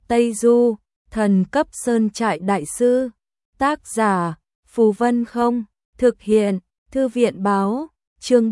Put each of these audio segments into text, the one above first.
Tây Du, thần cấp sơn trại đại sư. Tác giả, Phù Vân Không, thực hiện, Thư viện báo, chương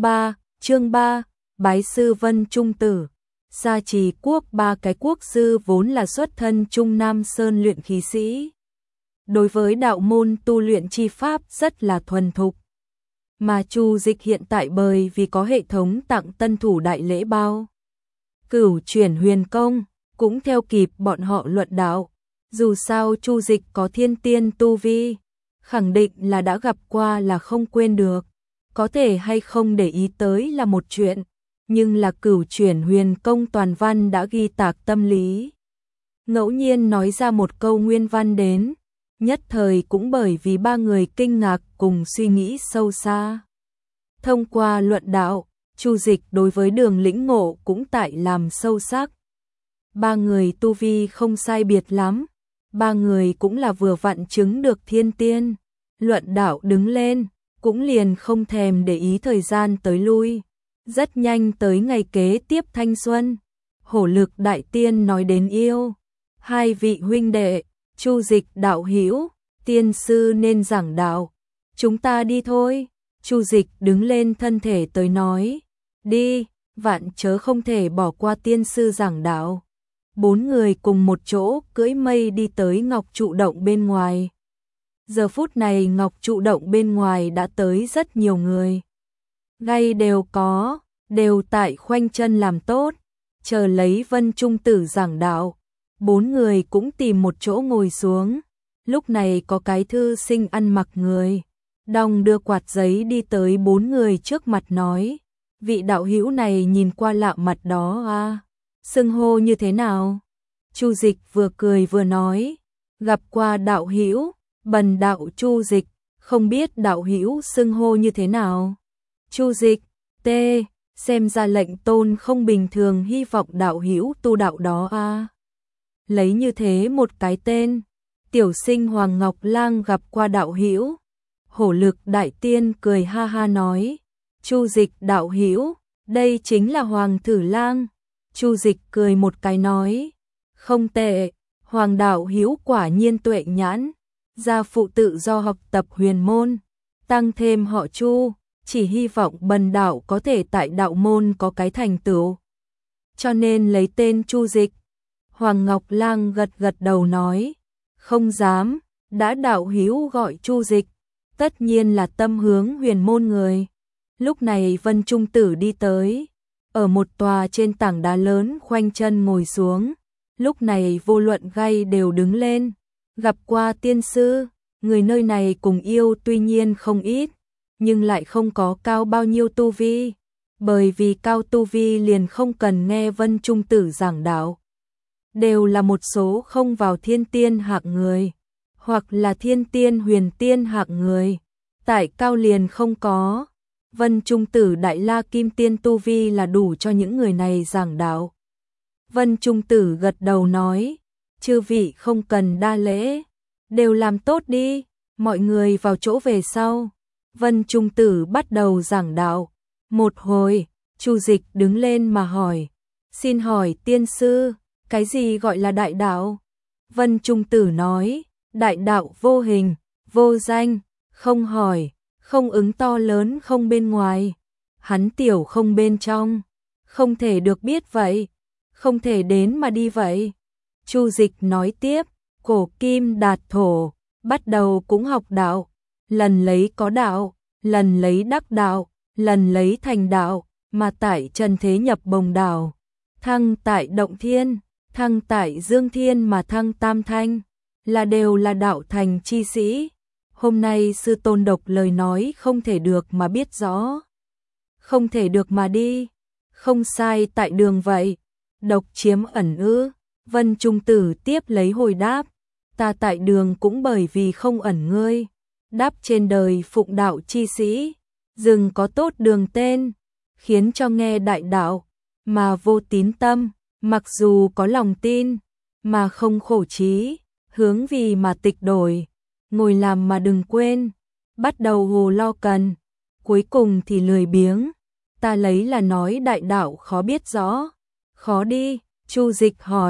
3, bái sư Vân Trung Tử. Sa Trì quốc, ba cái quốc sư vốn là xuất thân Trung Nam Sơn luyện khí sĩ. Đối với đạo môn tu luyện chi pháp rất là thuần thục. Mà Chu Dịch hiện tại bởi vì có hệ thống tặng tân thủ đại lễ bao Cửu chuyển huyền công, cũng theo kịp bọn họ luận đạo. Dù sao Chu Dịch có thiên tiên tu vi, khẳng định là đã gặp qua là không quên được. Có thể hay không để ý tới là một chuyện, nhưng là cửu chuyển huyền công toàn văn đã ghi tạc tâm lý. Ngẫu nhiên nói ra một câu nguyên văn đến, nhất thời cũng bởi vì ba người kinh ngạc cùng suy nghĩ sâu xa. Thông qua luận đạo, Chu Dịch đối với đường lĩnh ngộ cũng tại làm sâu sắc. Ba người tu vi không sai biệt lắm, ba người cũng là vừa vặn chứng được thiên tiên. Luận đạo đứng lên, cũng liền không thèm để ý thời gian tới lui. Rất nhanh tới ngày kế tiếp thanh xuân, Hổ Lực đại tiên nói đến yêu. Hai vị huynh đệ, Chu Dịch đạo hữu, tiên sư nên giảng đạo. Chúng ta đi thôi. Chu Dịch đứng lên thân thể tới nói. Đi, vạn chớ không thể bỏ qua tiên sư giảng đạo. Bốn người cùng một chỗ cưỡi mây đi tới Ngọc Trụ Động bên ngoài. Giờ phút này Ngọc Trụ Động bên ngoài đã tới rất nhiều người. Gay đều có, đều tại khoanh chân làm tốt, chờ lấy Vân Trung Tử giảng đạo. Bốn người cũng tìm một chỗ ngồi xuống. Lúc này có cái thư sinh ăn mặc người đong đưa quạt giấy đi tới bốn người trước mặt nói. Vị đạo hữu này nhìn qua lạ mặt đó à, xưng hô như thế nào? Chu Dịch vừa cười vừa nói. Gặp qua đạo hữu, bần đạo Chu Dịch, không biết đạo hữu xưng hô như thế nào? Chu Dịch, xem ra lệnh tôn không bình thường, hy vọng đạo hữu tu đạo đó à. Lấy như thế một cái tên. Tiểu sinh Hoàng Ngọc Lang gặp qua đạo hữu. Hổ Lực đại tiên cười ha ha nói. Chu Dịch đạo hữu, đây chính là Hoàng Thử Lang. Chu Dịch cười một cái nói. Không tệ, Hoàng đạo hữu quả nhiên tuệ nhãn. Gia phụ tự do học tập huyền môn, tăng thêm họ Chu, chỉ hy vọng bần đạo có thể tại đạo môn có cái thành tựu. Cho nên lấy tên Chu Dịch. Hoàng Ngọc Lang gật gật đầu nói. Không dám, đã đạo hữu gọi Chu Dịch, tất nhiên là tâm hướng huyền môn người. Lúc này Vân Trung Tử đi tới, ở một tòa trên tảng đá lớn khoanh chân ngồi xuống. Lúc này vô luận gay đều đứng lên. Gặp qua tiên sư, người nơi này cùng yêu tuy nhiên không ít, nhưng lại không có cao bao nhiêu tu vi. Bởi vì cao tu vi liền không cần nghe Vân Trung Tử giảng đạo. Đều là một số không vào thiên tiên hạng người, hoặc là thiên tiên huyền tiên hạng người. Tại cao liền không có. Vân Trung Tử đại la kim tiên tu vi là đủ cho những người này giảng đạo. Vân Trung Tử gật đầu nói. Chư vị không cần đa lễ, đều làm tốt đi, mọi người vào chỗ về sau. Vân Trung Tử bắt đầu giảng đạo. Một hồi, Chu Dịch đứng lên mà hỏi. Xin hỏi tiên sư, cái gì gọi là đại đạo? Vân Trung Tử nói. Đại đạo vô hình, vô danh, không hỏi, không ứng, to lớn không bên ngoài, hắn tiểu không bên trong, không thể được biết vậy, không thể đến mà đi vậy. Chu Dịch nói tiếp. Cổ kim đạt thổ, bắt đầu cũng học đạo, lần lấy có đạo, lần lấy đắc đạo, lần lấy thành đạo, mà tại trần thế nhập bồng đảo, thăng tại động thiên, thăng tại dương thiên, mà thăng tam thanh, là đều là đạo thành chi sĩ. Hôm nay sư tôn độc lời nói không thể được mà biết rõ, không thể được mà đi, không sai tại đường vậy. Độc chiếm ẩn ư? Vân Trung Tử tiếp lấy hồi đáp. Ta tại đường cũng bởi vì không ẩn ngươi. Đáp trên đời phụng đạo chi sĩ, dừng có tốt đường tên, khiến cho nghe đại đạo, mà vô tín tâm, mặc dù có lòng tin, mà không khổ trí, hướng vì mà tịch đổi, ngồi làm mà đừng quên, bắt đầu hồ lo cần, cuối cùng thì lười biếng. Ta lấy là nói đại đạo khó biết rõ. Khó đi. Chu Dịch hỏi.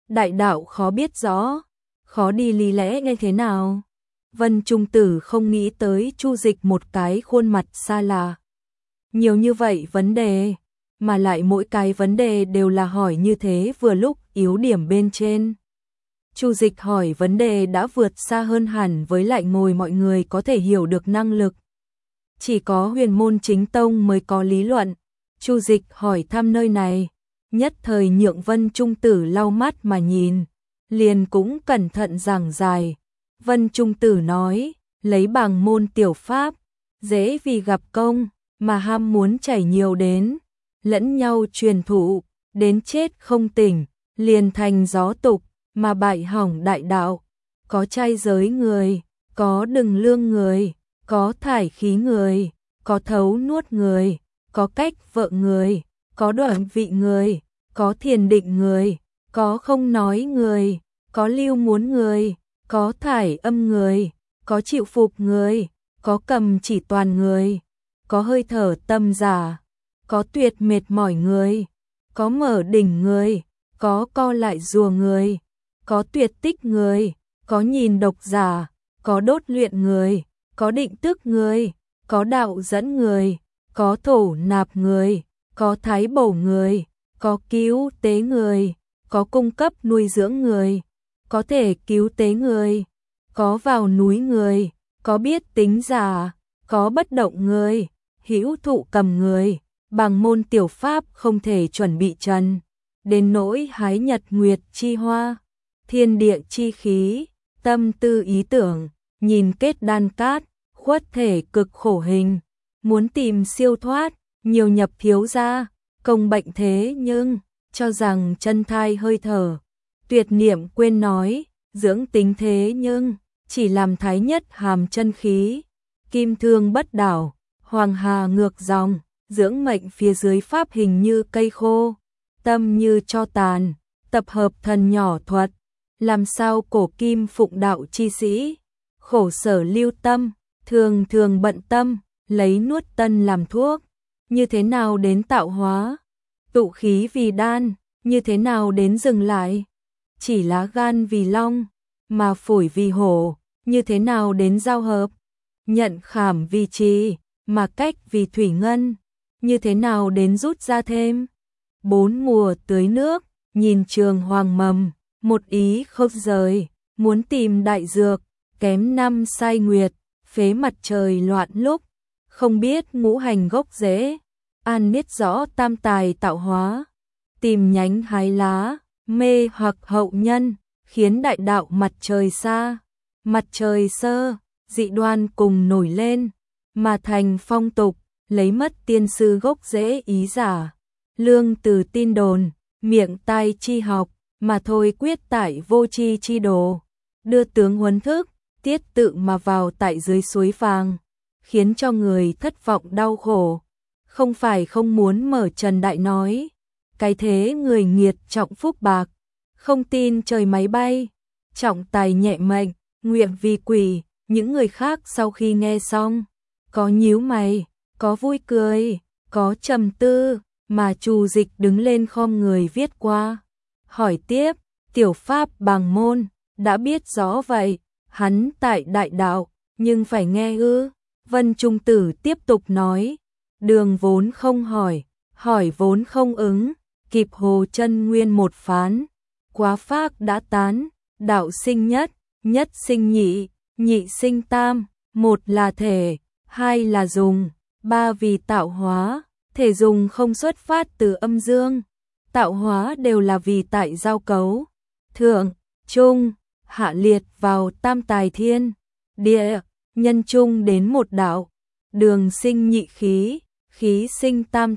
đại đạo khó biết rõ, khó đi lý lẽ nghe thế nào. Vân Trung Tử không nghĩ tới Chu Dịch một cái khuôn mặt xa lạ. Nhiều như vậy vấn đề, mà lại mỗi cái vấn đề đều là hỏi như thế vừa lúc yếu điểm bên trên. Chu Dịch hỏi vấn đề đã vượt xa hơn hẳn với lại ngồi mọi người có thể hiểu được năng lực. Chỉ có huyền môn chính tông mới có lý luận. Chu Dịch hỏi thăm nơi này, nhất thời nhượng Vân Trung Tử lau mắt mà nhìn, liền cũng cẩn thận giảng giải. Vân Trung Tử nói, lấy bằng môn tiểu pháp, dễ vì gặp công, mà ham muốn chảy nhiều đến, lẫn nhau truyền thụ, đến chết không tỉnh, liền thành gió tục, mà bại hỏng đại đạo. Có trai giới người, có đừng lương người, có thải khí người, có thấu nuốt người, có cách vợ người, có đoạn vị người, có thiền định người, có không nói người, có lưu muốn người, có thải âm người, có chịu phục người, có cầm chỉ toàn người, có hơi thở tâm giả, có tuyệt mệt mỏi người, có mở đỉnh người, có co lại rùa người, có tuyệt tích người, có nhìn độc giả, có đốt luyện người, có định tức người, có đạo dẫn người, có thổ nạp người, có thái bổ người, có cứu tế người, có cung cấp nuôi dưỡng người, có thể cứu tế người, có vào núi người, có biết tính giả, có bất động người, hữu thụ cầm người, bằng môn tiểu pháp không thể chuẩn bị trần, đến nỗi hái nhật nguyệt chi hoa, thiên địa chi khí, tâm tư ý tưởng, nhìn kết đan cát, khuất thể cực khổ hình, muốn tìm siêu thoát, nhiều nhập thiếu ra, công bệnh thế nhưng, cho rằng chân thai hơi thở, tuyệt niệm quên nói, dưỡng tính thế nhưng, chỉ làm thái nhất hàm chân khí, kim thương bất đảo, hoàng hà ngược dòng, dưỡng mệnh phía dưới pháp hình như cây khô, tâm như cho tàn, tập hợp thần nhỏ thuật, làm sao cổ kim phụng đạo chi sĩ, khổ sở lưu tâm, thường thường bận tâm, lấy nuốt tân làm thuốc, như thế nào đến tạo hóa, tụ khí vì đan, như thế nào đến dừng lại, chỉ lá gan vì long, mà phổi vì hổ, như thế nào đến giao hợp, nhận khảm vì trì, mà cách vì thủy ngân, như thế nào đến rút ra thêm, bốn mùa tưới nước, nhìn trường hoàng mầm, một ý không rời, muốn tìm đại dược, kém năm sai nguyệt, phế mặt trời loạn lúc, không biết ngũ hành gốc rễ, an biết rõ tam tài tạo hóa, tìm nhánh hái lá, mê hoặc hậu nhân, khiến đại đạo mặt trời xa, mặt trời sơ, dị đoan cùng nổi lên, mà thành phong tục, lấy mất tiên sư gốc rễ ý giả, lương từ tin đồn, miệng tai chi học, mà thôi quyết tại vô chi chi đồ, đưa tướng huấn thức, tiết tự mà vào tại dưới suối vàng, khiến cho người thất vọng đau khổ, không phải không muốn mở trần đại nói, cái thế người nghiệt trọng phúc bạc, không tin trời máy bay, trọng tài nhẹ mệnh, nguyện vì quỷ, những người khác sau khi nghe xong, có nhíu mày, có vui cười, có trầm tư, mà Chu Dịch đứng lên khom người viết qua. Hỏi tiếp, tiểu pháp bằng môn, đã biết rõ vậy, hắn tại đại đạo, nhưng phải nghe ư? Vân Trung Tử tiếp tục nói, đường vốn không hỏi, hỏi vốn không ứng, kịp Hồ Chân Nguyên một phán, quá phác đã tán, đạo sinh nhất, nhất sinh nhị, nhị sinh tam, một là thể, hai là dùng, ba vì tạo hóa, thể dùng không xuất phát từ âm dương, tạo hóa đều là vì tại giao cấu, thượng, trung, hạ liệt vào tam tài thiên, địa, nhân trung đến một đạo, đường sinh nhị khí, khí sinh tam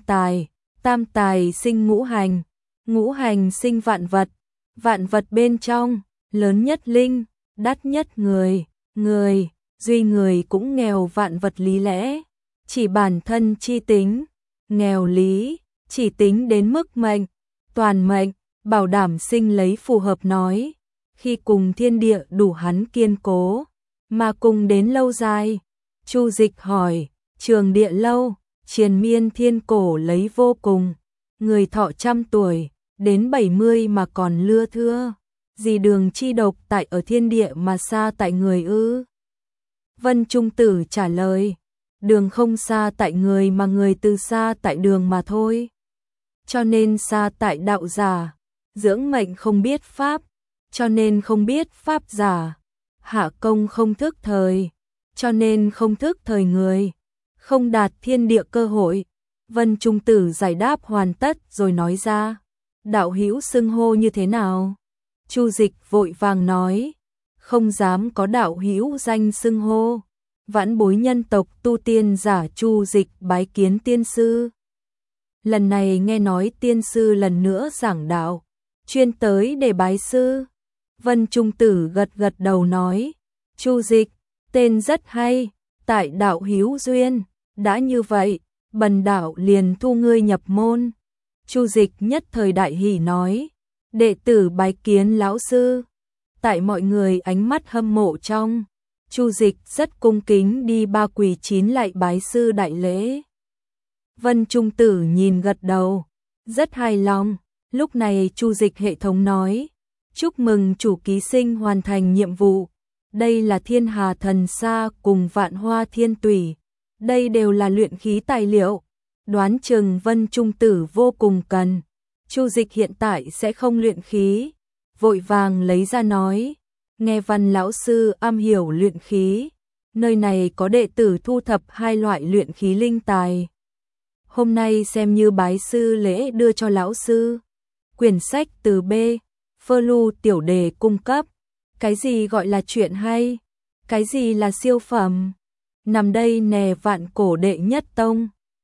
tài sinh ngũ hành, ngũ hành sinh vạn vật bên trong, lớn nhất linh, đắt nhất người, người, duy người cũng nghèo vạn vật lý lẽ, chỉ bản thân chi tính, nghèo lý, chỉ tính đến mức mệnh, toàn mệnh, bảo đảm sinh lấy phù hợp nói, khi cùng thiên địa đủ hắn kiên cố, mà cùng đến lâu dài. Chu Dịch hỏi, trường địa lâu, triền miên thiên cổ lấy vô cùng, người thọ trăm tuổi, đến 70 mà còn lưa thưa. Gì đường chi độc tại ở thiên địa mà xa tại người ư? Vân Trung Tử trả lời, đường không xa tại người mà người từ xa tại đường mà thôi. Cho nên xa tại đạo giả, dưỡng mệnh không biết pháp, cho nên không biết pháp giả. Hạ công không thức thời, cho nên không thức thời người, không đạt thiên địa cơ hội. Vân Trung Tử giải đáp hoàn tất rồi nói ra, đạo hữu xưng hô như thế nào? Chu Dịch vội vàng nói, không dám có đạo hữu danh xưng hô. Vãn bối nhân tộc tu tiên giả Chu Dịch bái kiến tiên sư. Lần này nghe nói tiên sư lần nữa giảng đạo, chuyên tới để bái sư. Vân Trung Tử gật gật đầu nói, Chu Dịch, tên rất hay, tại đạo hữu duyên, đã như vậy, bần đạo liền thu ngươi nhập môn. Chu Dịch nhất thời đại hỉ nói, đệ tử bái kiến lão sư. Tại mọi người ánh mắt hâm mộ trong, Chu Dịch rất cung kính đi ba quỳ chín lạy bái sư đại lễ. Vân Trung Tử nhìn gật đầu, rất hài lòng. Lúc này Chu Dịch hệ thống nói, chúc mừng chủ ký sinh hoàn thành nhiệm vụ. Đây là Thiên Hà Thần Sa cùng Vạn Hoa Thiên Tủy. Đây đều là luyện khí tài liệu. Đoán chừng Vân Trung Tử vô cùng cần. Chu Dịch hiện tại sẽ không luyện khí. Vội vàng lấy ra nói, nghe Văn lão sư am hiểu luyện khí. Nơi này có đệ tử thu thập 2 loại luyện khí linh tài. Hôm nay xem như bái sư lễ đưa cho lão sư. Quyển sách từ B. Phơ tiểu đề cung cấp. Cái gì gọi là chuyện hay? Cái gì là siêu phẩm? Nằm đây nè vạn cổ đệ nhất tông.